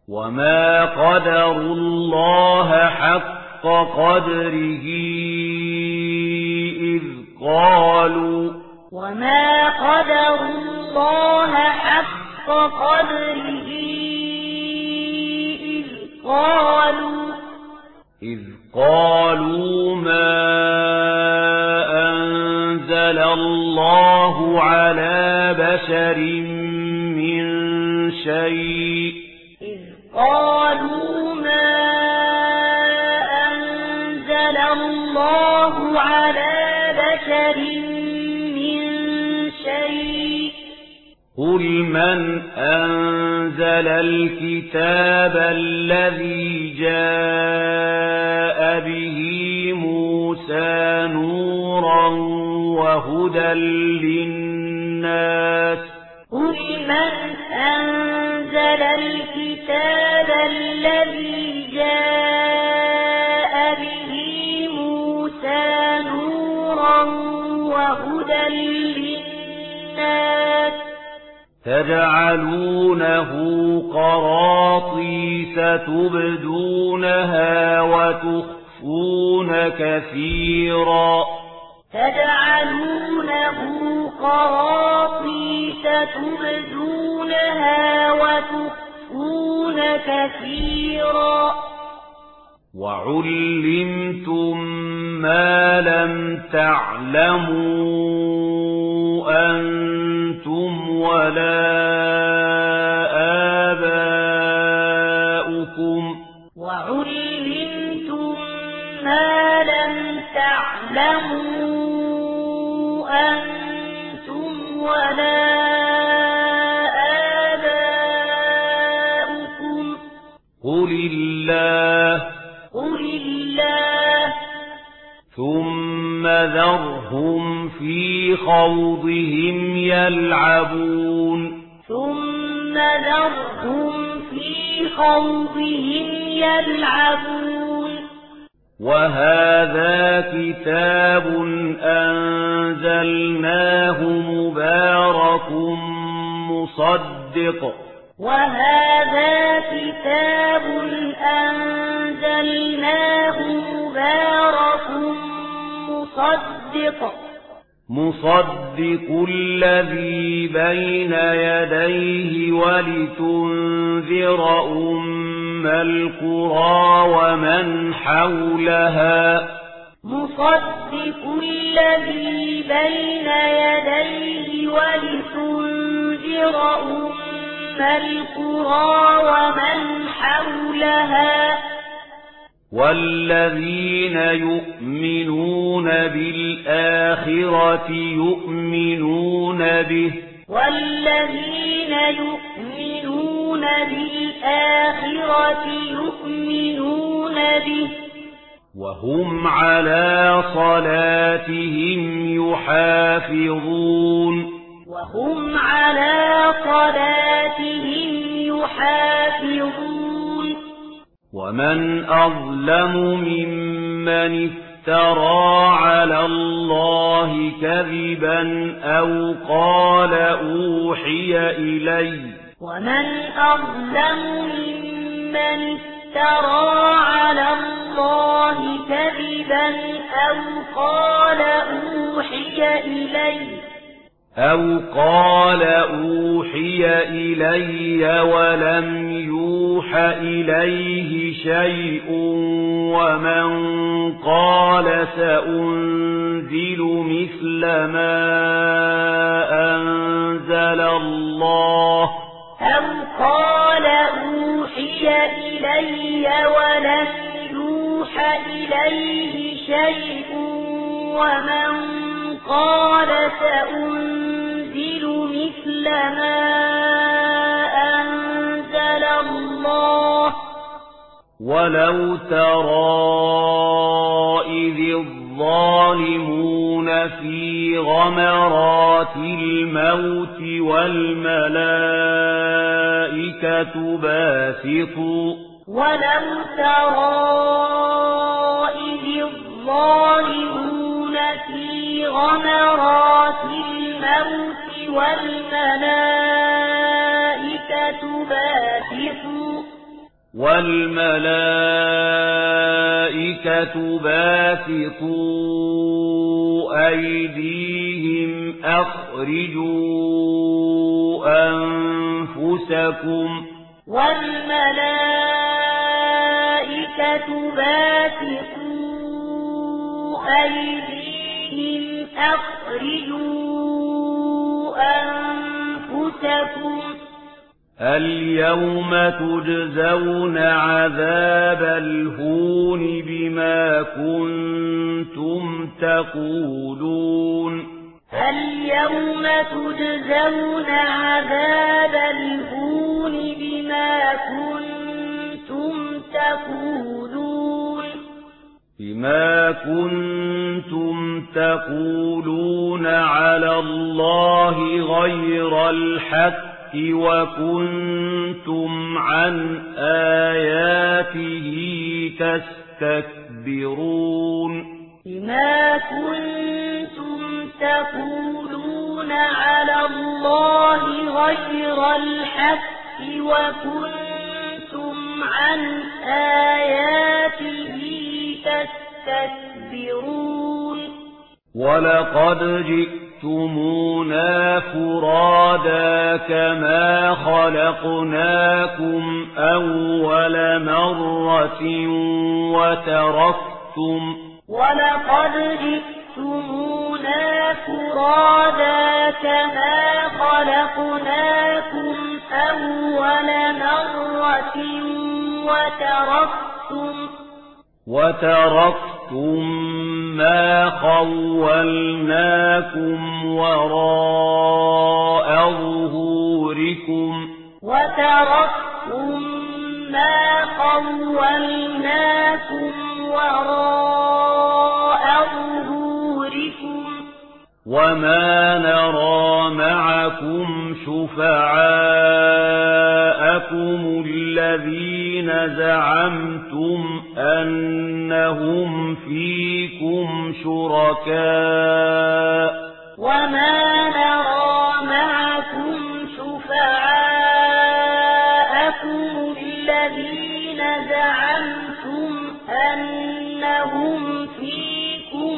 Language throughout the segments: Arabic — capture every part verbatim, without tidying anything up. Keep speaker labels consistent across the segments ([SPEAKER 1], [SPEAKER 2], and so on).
[SPEAKER 1] وما قدروا الله حق قدره إذ قالوا
[SPEAKER 2] وما قدروا الله حق قدره إذ قالوا
[SPEAKER 1] إذ قالوا ما أنزل الله على بشر من شيء
[SPEAKER 2] إذ قالوا ما أنزل الله على بشر من شيء
[SPEAKER 1] قل من أنزل الكتاب الذي جاء به موسى نورا وهدى للناس
[SPEAKER 2] قل من أنزل الكتاب الذي جاء به موسى نورا وهدى للناس
[SPEAKER 1] تجعلونه قراطيس تبدونها وتخفون كثيرا
[SPEAKER 2] تجعلونه قراطيس تبدونها وتخفون كثيرا
[SPEAKER 1] وعلمتم ما لم تعلموا أنتم ولا آباؤكم
[SPEAKER 2] وعلمتم ما لم تعلموا أنتم ولا آباؤكم
[SPEAKER 1] قل الله
[SPEAKER 2] قل الله
[SPEAKER 1] ثم ذرهم في خوضهم يلعبون
[SPEAKER 2] ثم ذرهم في خوضهم يلعبون
[SPEAKER 1] وهذا كتاب أنزلناه مبارك مصدق
[SPEAKER 2] وهذا كتاب أنزلناه مبارك مصدق
[SPEAKER 1] مصدق الذي بين يديه ولتنذر أم القرى ومن حولها
[SPEAKER 2] مصدق الذي بين يديه ولتنذر أم القرى ومن حولها
[SPEAKER 1] والذين يؤمنون بالآخرة يؤمنون به
[SPEAKER 2] والذين يؤمنون بالآخرة يؤمنون به
[SPEAKER 1] وهم على صلاتهم يحافظون
[SPEAKER 2] وهم على صلاتهم يحافظون
[SPEAKER 1] ومن أظلم ممن افترى على الله كذبا أو قال أوحي إلي
[SPEAKER 2] ومن أظلم ممن افترى على الله كذبا أو قال أوحي إلي
[SPEAKER 1] أو قال أوحي إلي ولم يوح إليه شيء ومن قال سأنزل مثل ما أنزل الله
[SPEAKER 2] أو قال أوحي إلي ولم يوح إليه شيء ومن قال سأنزل مثل ما أنزل الله
[SPEAKER 1] ولو ترى إذ الظالمون في غمرات الموت والملائكة باسطوا
[SPEAKER 2] ولو ترى إذ الظالمون في غمرات الموت والملائكة باسطوا
[SPEAKER 1] والملائكة باسطوا أيديهم أخرجوا أنفسكم
[SPEAKER 2] والملائكة باسطوا أيديهم أخرجوا أنفسكم
[SPEAKER 1] اليوم تجزون عذاب الهون بما كنتم تقولون
[SPEAKER 2] اليوم تجزون عذاب الهون بما كنتم تقولون
[SPEAKER 1] بما كنتم تقولون على الله غير الحق وكنتم عن آياته تستكبرون
[SPEAKER 2] بما كنتم تقولون على الله غير الحق وكنتم عن آياته تستكبرون
[SPEAKER 1] ولقد جئتمونا فرادا كما خلقناكم أول مرة وتركتم
[SPEAKER 2] ولقد جئتمونا فرادا كما خلقناكم أول مرة وتركتم
[SPEAKER 1] وتركتم ما خولناكم وراء ظهوركم
[SPEAKER 2] وتركتم ما خولناكم وراء ظهوركم
[SPEAKER 1] وما نرى معكم شفعاءكم الذين زعمتم أنهم فيكم شركاء
[SPEAKER 2] وما نرى معكم شفعاءكم الذين زعمتم أنهم فيكم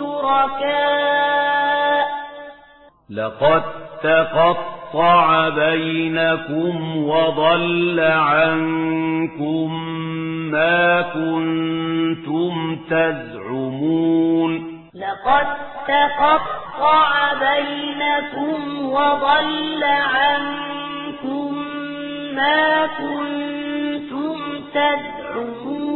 [SPEAKER 2] شركاء
[SPEAKER 1] لقد تقطع بينكم وضل عنكم ما كنتم تزعمون
[SPEAKER 2] لقد تقطع بينكم وضل عنكم ما كنتم تزعمون